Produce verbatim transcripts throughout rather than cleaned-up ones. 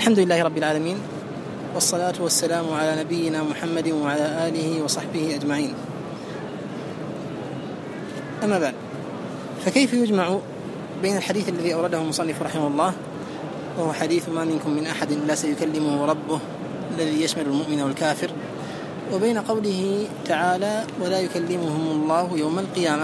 الحمد لله رب العالمين، والصلاة والسلام على نبينا محمد وعلى آله وصحبه أجمعين. أما بعد، فكيف يجمع بين الحديث الذي أورده المصنف رحمه الله وهو حديث ما منكم من أحد لا سيكلمه ربه الذي يشمل المؤمن والكافر، وبين قوله تعالى ولا يكلمهم الله يوم القيامة؟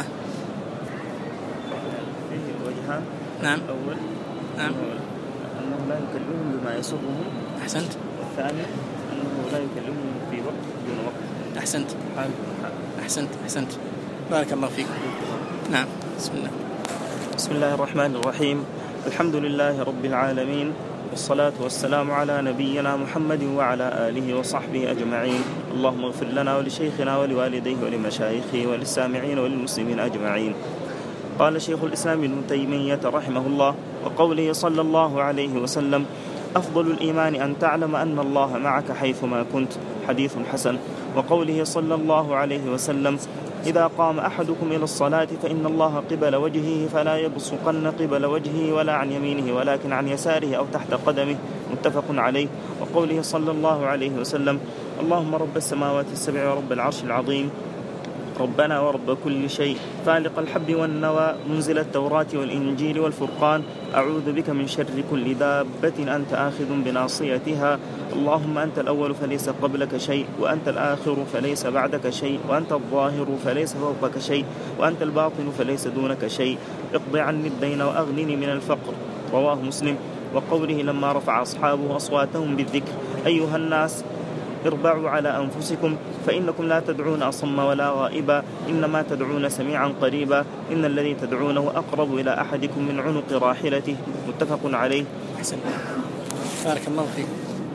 فيه وجهان. نعم. الأول نعم أنه لا يكلمهم بما يسرهم. أحسنت. والثاني أنه لا يكلمهم في وقت دون وقت. أحسنت. حال. أحسنت أحسنت بارك الله فيك. نعم. بسم الله. بسم الله الرحمن الرحيم. الحمد لله رب العالمين، والصلاة والسلام على نبينا محمد وعلى آله وصحبه أجمعين. اللهم اغفر لنا ولشيخنا ولوالديه ولمشايخه وللسامعين وللمسلمين أجمعين. قال شيخ الإسلام ابن تيمية رحمه الله: وقوله صلى الله عليه وسلم: أفضل الإيمان أن تعلم أن الله معك حيثما كنت، حديث حسن. وقوله صلى الله عليه وسلم: إذا قام أحدكم إلى الصلاة فإن الله قبل وجهه فلا يبصقن قبل وجهه ولا عن يمينه ولكن عن يساره أو تحت قدمه، متفق عليه. وقوله صلى الله عليه وسلم: اللهم رب السماوات السبع ورب العرش العظيم، ربنا ورب كل شيء، فالق الحب والنوى، منزل التوراة والإنجيل والفرقان، أعوذ بك من شر كل دابة أنت آخذ بناصيتها، اللهم أنت الأول فليس قبلك شيء، وأنت الآخر فليس بعدك شيء، وأنت الظاهر فليس فوقك شيء، وأنت الباطن فليس دونك شيء، اقض عني الدين وأغنني من الفقر، رواه مسلم. وقوله لما رفع أصحابه أصواتهم بالذكر: أيها الناس اربعوا على أنفسكم فإنكم لا تدعون أصم ولا غائبا، إنما تدعون سميعا قريبا، إن الذي تدعونه أقرب إلى أحدكم من عنق راحلته، متفق عليه. أحسن. بارك الله فيك.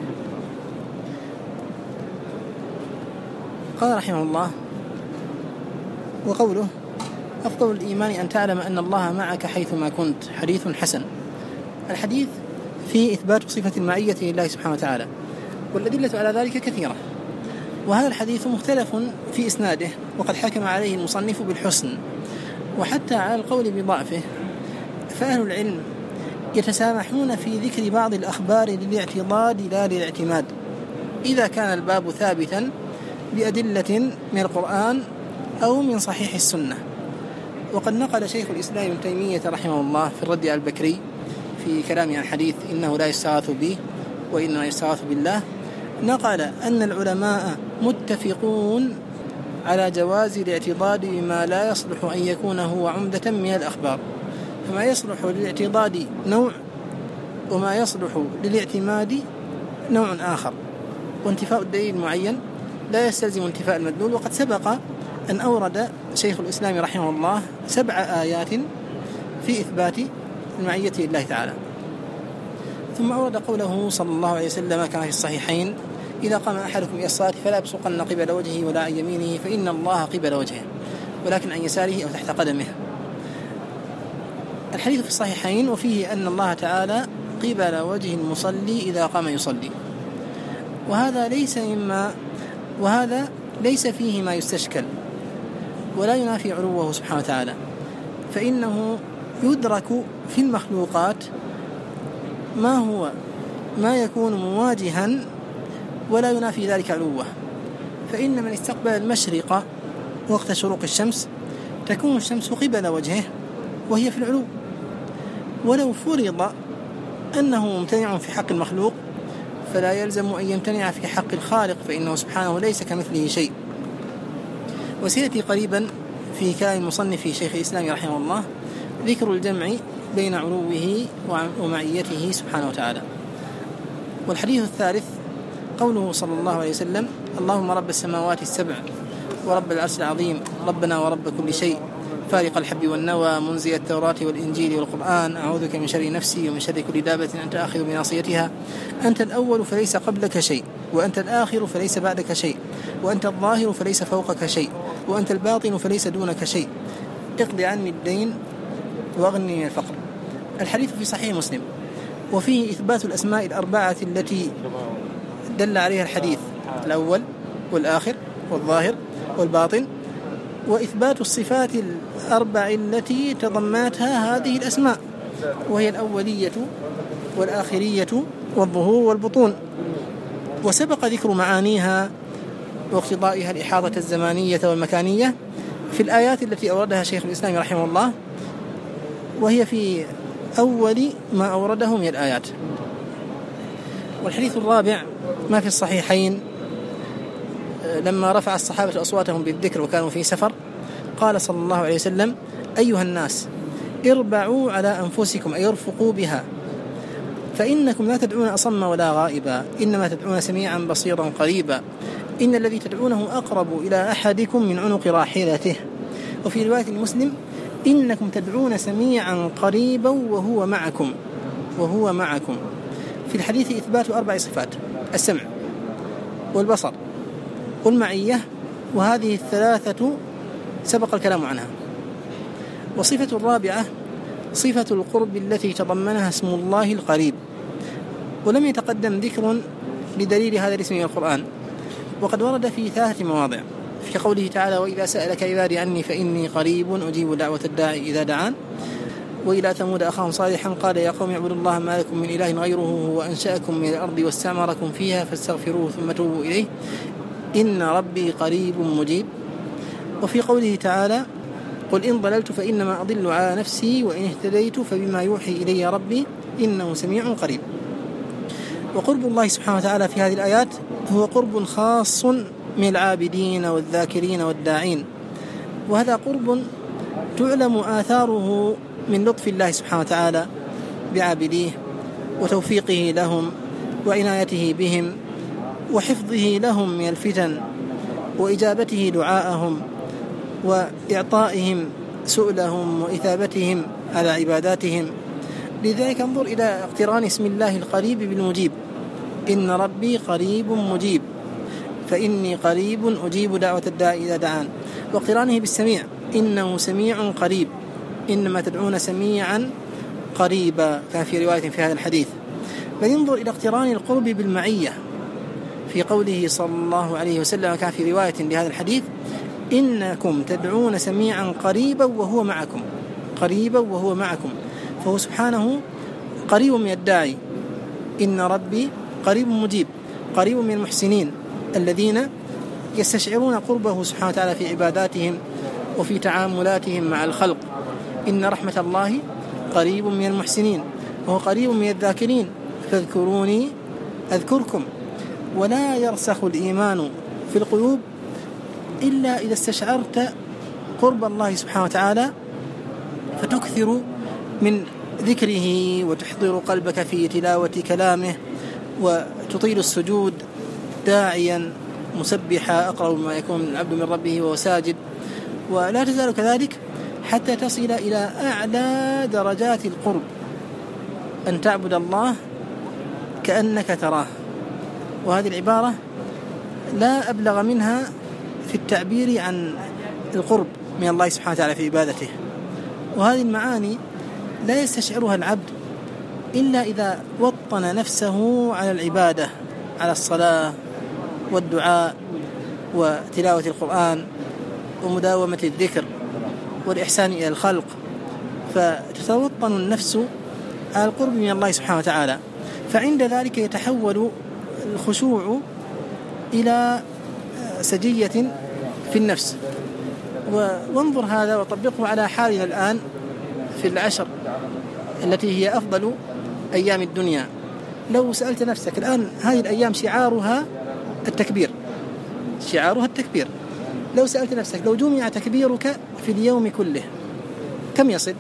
قال رحمه الله: وقوله أفضل الإيمان أن تعلم أن الله معك حيثما كنت، حديث حسن. الحديث فيه إثبات صفة المعية لله سبحانه وتعالى، والأدلة على ذلك كثيرة، وهذا الحديث مختلف في إسناده، وقد حكم عليه المصنف بالحسن، وحتى على القول بضعفه فأهل العلم يتسامحون في ذكر بعض الأخبار للاعتضاد لا للاعتماد، إذا كان الباب ثابتا بأدلة من القرآن أو من صحيح السنة. وقد نقل شيخ الإسلام ابن تيمية رحمه الله في الرد على البكري في كلامه عن الحديث إنه لا يستغاث به وإنما يستغاث بالله، نقل أن العلماء متفقون على جواز الاعتضاد بما لا يصلح أن يكون هو عمدة من الأخبار، فما يصلح للاعتضاد نوع، وما يصلح للاعتماد نوع آخر، وانتفاء الدليل المعين لا يستلزم انتفاء المدلول. وقد سبق أن أورد شيخ الإسلام رحمه الله سبع آيات في إثبات المعية لله تعالى، ثم أورد قوله صلى الله عليه وسلم كما في الصحيحين: إذا قام أحدكم إلى الصلاة فلا يبصقن قبل وجهه ولا عن يمينه فإن الله قبل وجهه ولكن عن يساره أو تحت قدمه. الحديث في الصحيحين وفيه أن الله تعالى قبل وجه المصلي إذا قام يصلي، وهذا ليس مما وهذا ليس فيه ما يستشكل ولا ينافي علوه سبحانه وتعالى، فإنه يدرك في المخلوقات ما هو ما يكون مواجها ولا ينافي ذلك علوه. فإن من استقبل المشرق وقت شروق الشمس تكون الشمس قبل وجهه وهي في العلو، ولو فرض أنه ممتنع في حق المخلوق فلا يلزم أن يمتنع في حق الخالق، فإنه سبحانه ليس كمثله شيء. وسيأتي قريبا في كلام المصنف شيخ الإسلام رحمه الله ذكر الجمع بين علوه ومعيته سبحانه وتعالى. والحديث الثالث قوله صلى الله عليه وسلم: اللهم رب السماوات السبع ورب العرش العظيم، ربنا ورب كل شيء، فارق الحب والنوى، منزل التوراة والإنجيل والقرآن، أعوذ بك من شر نفسي ومن شر كل دابة أنت آخذ بناصيتها، أنت الأول فليس قبلك شيء، وأنت الآخر فليس بعدك شيء، وأنت الظاهر فليس فوقك شيء، وأنت الباطن فليس دونك شيء، اقض عني الدين واغنني من الفقر. الحديث في صحيح مسلم، وفيه إثبات الأسماء الأربعة التي دل عليها الحديث: الأول والآخر والظاهر والباطن، وإثبات الصفات الأربع التي تضمنتها هذه الأسماء، وهي الأولية والآخرية والظهور والبطون. وسبق ذكر معانيها واقتضائها الإحاطة الزمانية والمكانية في الآيات التي أوردها شيخ الإسلام رحمه الله، وهي في أول ما أورده من الآيات. والحديث الرابع ما في الصحيحين لما رفع الصحابة أصواتهم بالذكر وكانوا في سفر، قال صلى الله عليه وسلم: أيها الناس اربعوا على أنفسكم أي ارفقوا بها، فإنكم لا تدعون أصم ولا غائبا، إنما تدعون سميعا بصيرا قريبا، إن الذي تدعونه أقرب إلى أحدكم من عنق راحلته. وفي رواية المسلم: إنكم تدعون سميعا قريبا وهو معكم وهو معكم. في الحديث إثبات أربع صفات: السمع والبصر والمعية، وهذه الثلاثة سبق الكلام عنها. وصفة الرابعة صفة القرب التي تضمنها اسم الله القريب، ولم يتقدم ذكر لدليل هذا الاسم من القرآن، وقد ورد في ثلاثة مواضع: في قوله تعالى: وإذا سألك عبادي عني فإني قريب أجيب دعوة الداعي إذا دعان. وإلى ثمود أخاهم صالحا قال: يا قوم اعبدوا الله ما لكم من إله غيره هو أنشأكم من الأرض واستعمركم فيها فاستغفروه ثم توبوا إليه إن ربي قريب مجيب. وفي قوله تعالى: قل إن ضللت فإنما أضل على نفسي وإن اهتديت فبما يوحي إلي ربي إنه سميع قريب. وقرب الله سبحانه وتعالى في هذه الآيات هو قرب خاص من العابدين والذاكرين والداعين، وهذا قرب تعلم آثاره من لطف الله سبحانه وتعالى بعابديه وتوفيقه لهم وعنايته بهم وحفظه لهم من الفتن وإجابته دعاءهم وإعطائهم سؤلهم وإثابتهم على عباداتهم. لذلك انظر إلى اقتران اسم الله القريب بالمجيب: إن ربي قريب مجيب، فإني قريب أجيب دعوة الداعي إذا دعان. واقترانه بالسميع: إنه سميع قريب، إنما تدعون سميعا قريبا، كان في رواية في هذا الحديث. بل انظر إلى اقتران القرب بالمعية في قوله صلى الله عليه وسلم، كان في رواية لهذا الحديث: إنكم تدعون سميعا قريبا وهو معكم، قريبا وهو معكم. فهو سبحانه قريب من الداعي، إن ربي قريب مجيب، قريب من المحسنين الذين يستشعرون قربه سبحانه وتعالى في عباداتهم وفي تعاملاتهم مع الخلق. إن رحمة الله قريب من المحسنين، وهو قريب من الذاكرين، فاذكروني أذكركم. ولا يرسخ الإيمان في القلوب إلا إذا استشعرت قرب الله سبحانه وتعالى، فتكثر من ذكره وتحضر قلبك في تلاوة كلامه وتطيل السجود داعيا مسبحا أقرب ما يكون العبد من ربه وهو ساجد. ولا تزال كذلك حتى تصل إلى أعلى درجات القرب، أن تعبد الله كأنك تراه. وهذه العبارة لا أبلغ منها في التعبير عن القرب من الله سبحانه وتعالى في عبادته. وهذه المعاني لا يستشعرها العبد إلا إذا وطن نفسه على العبادة، على الصلاة والدعاء وتلاوة القرآن ومداومة الذكر والإحسان إلى الخلق، فتتوطن النفس على القرب من الله سبحانه وتعالى. فعند ذلك يتحول الخشوع إلى سجية في النفس. وانظر هذا وطبقه على حالنا الآن في العشر التي هي أفضل أيام الدنيا. لو سألت نفسك الآن، هذه الأيام شعارها التكبير، شعارها التكبير. لو سألت نفسك لو جمع تكبيرك في اليوم كله كم يصل؟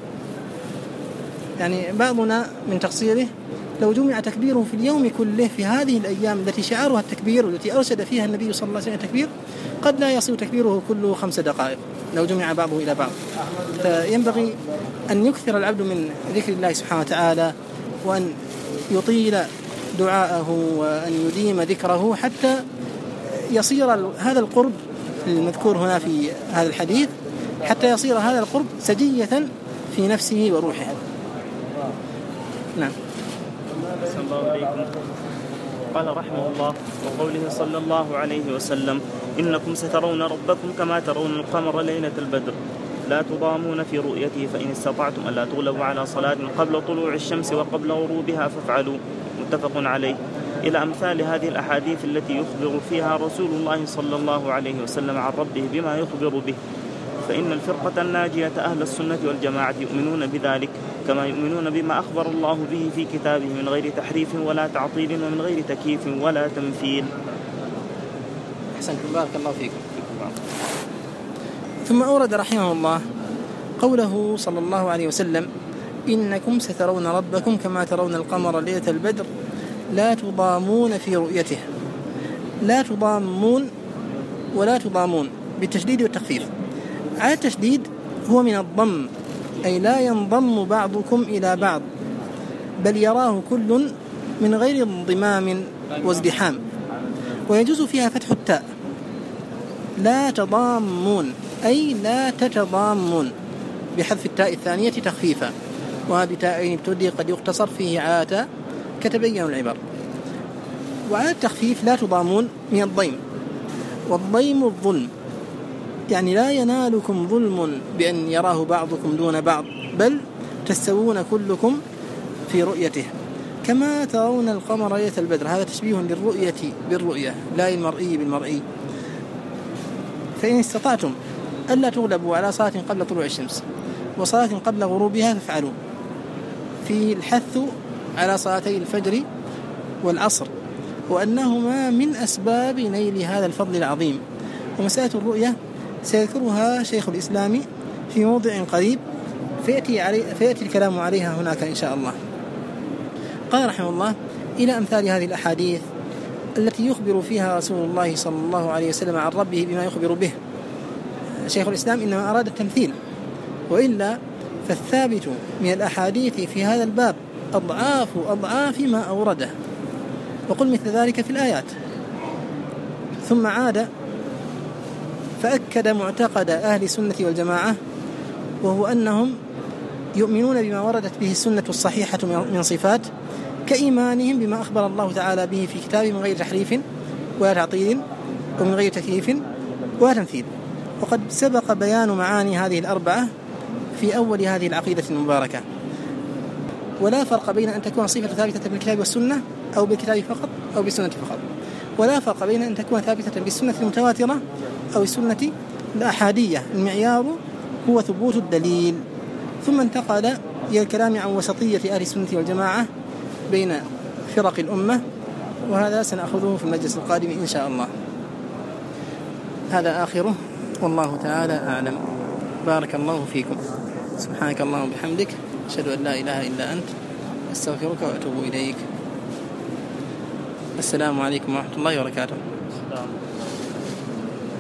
يعني بعضنا من تقصيره لو جمع تكبيره في اليوم كله في هذه الأيام التي شعارها التكبير والتي أرشد فيها النبي صلى الله عليه وسلم التكبير، قد لا يصل تكبيره كله خمس دقائق لو جمع بعضه إلى بعض. فينبغي أن يكثر العبد من ذكر الله سبحانه وتعالى، وأن يطيل دعاءه وأن يديم ذكره حتى يصير هذا القرب المذكور هنا في هذا الحديث، حتى يصير هذا القرب سجية في نفسه وروحه. نعم. أحسن الله عليكم. قال رحمه الله: وقوله صلى الله عليه وسلم: إنكم سترون ربكم كما ترون القمر ليلة البدر. لا تضامون في رؤيته فإن استطعتم ألا تغلبوا على صلاة قبل طلوع الشمس وقبل غروبها فافعلوا. متفق عليه. إلى أمثال هذه الأحاديث التي يخبر فيها رسول الله صلى الله عليه وسلم عن ربه بما يخبر به. فإن الفرقة الناجية أهل السنة والجماعة يؤمنون بذلك كما يؤمنون بما أخبر الله به في كتابه من غير تحريف ولا تعطيل ومن غير تكييف ولا تمثيل. أحسنتم، بارك الله فيكم. ثم أورد رحمه الله قوله صلى الله عليه وسلم: إنكم سترون ربكم كما ترون القمر ليلة البدر لا تضامون في رؤيته. لا تضامون ولا تضامون بالتشديد والتخفيف. على التشديد هو من الضم، أي لا ينضم بعضكم إلى بعض بل يراه كل من غير انضمام وازدحام، ويجوز فيها فتح التاء. لا تضامون أي لا تتضامون بحذف التاء الثانية تخفيفا، وبتاءين ابتدي قد يقتصر فيه على تاء كتبين العبر. وعلى التخفيف لا تضامون من الضيم، والضيم الظلم، يعني لا ينالكم ظلم بأن يراه بعضكم دون بعض بل تستوون كلكم في رؤيته كما ترون القمر ليلة البدر. هذا تشبيه للرؤية بالرؤية لا المرئي بالمرئي. فإن استطعتم ألا تغلبوا على صلاة قبل طلوع الشمس وصلاة قبل غروبها فافعلوا، في الحث على صلاتي الفجر والعصر، وأنهما من أسباب نيل هذا الفضل العظيم. ومسألة الرؤية سيذكرها شيخ الإسلام في موضع قريب فيأتي, علي فيأتي الكلام عليها هناك إن شاء الله. قال رحمه الله: إلى أمثال هذه الأحاديث التي يخبر فيها رسول الله صلى الله عليه وسلم عن ربه بما يخبر به. شيخ الإسلام إنما أراد التمثيل، وإلا فالثابت من الأحاديث في هذا الباب أضعاف أضعاف ما أورده، وقل مثل ذلك في الآيات. ثم عاد فأكد معتقد أهل السنة والجماعة، وهو أنهم يؤمنون بما وردت به السنة الصحيحة من صفات كإيمانهم بما أخبر الله تعالى به في كتابه من غير تحريف ولا تعطيل ومن غير تكييف ولا تمثيل. وقد سبق بيان معاني هذه الأربعة في أول هذه العقيدة المباركة. ولا فرق بين أن تكون صفة ثابتة بالكتاب والسنة أو بالكتاب فقط أو بالسنة فقط، ولا فرق بين أن تكون ثابتة بالسنة المتواترة أو السنة الأحادية. المعيار هو ثبوت الدليل. ثم انتقل إلى الكلام عن وسطية أهل السنة والجماعة بين فرق الأمة، وهذا سنأخذه في المجلس القادم إن شاء الله. هذا آخره، والله تعالى أعلم. بارك الله فيكم. سبحانك اللهم وبحمدك، أشهد أن لا إله إلا أنت، أستغفرك وأتوب إليك. السلام عليكم ورحمة الله وبركاته.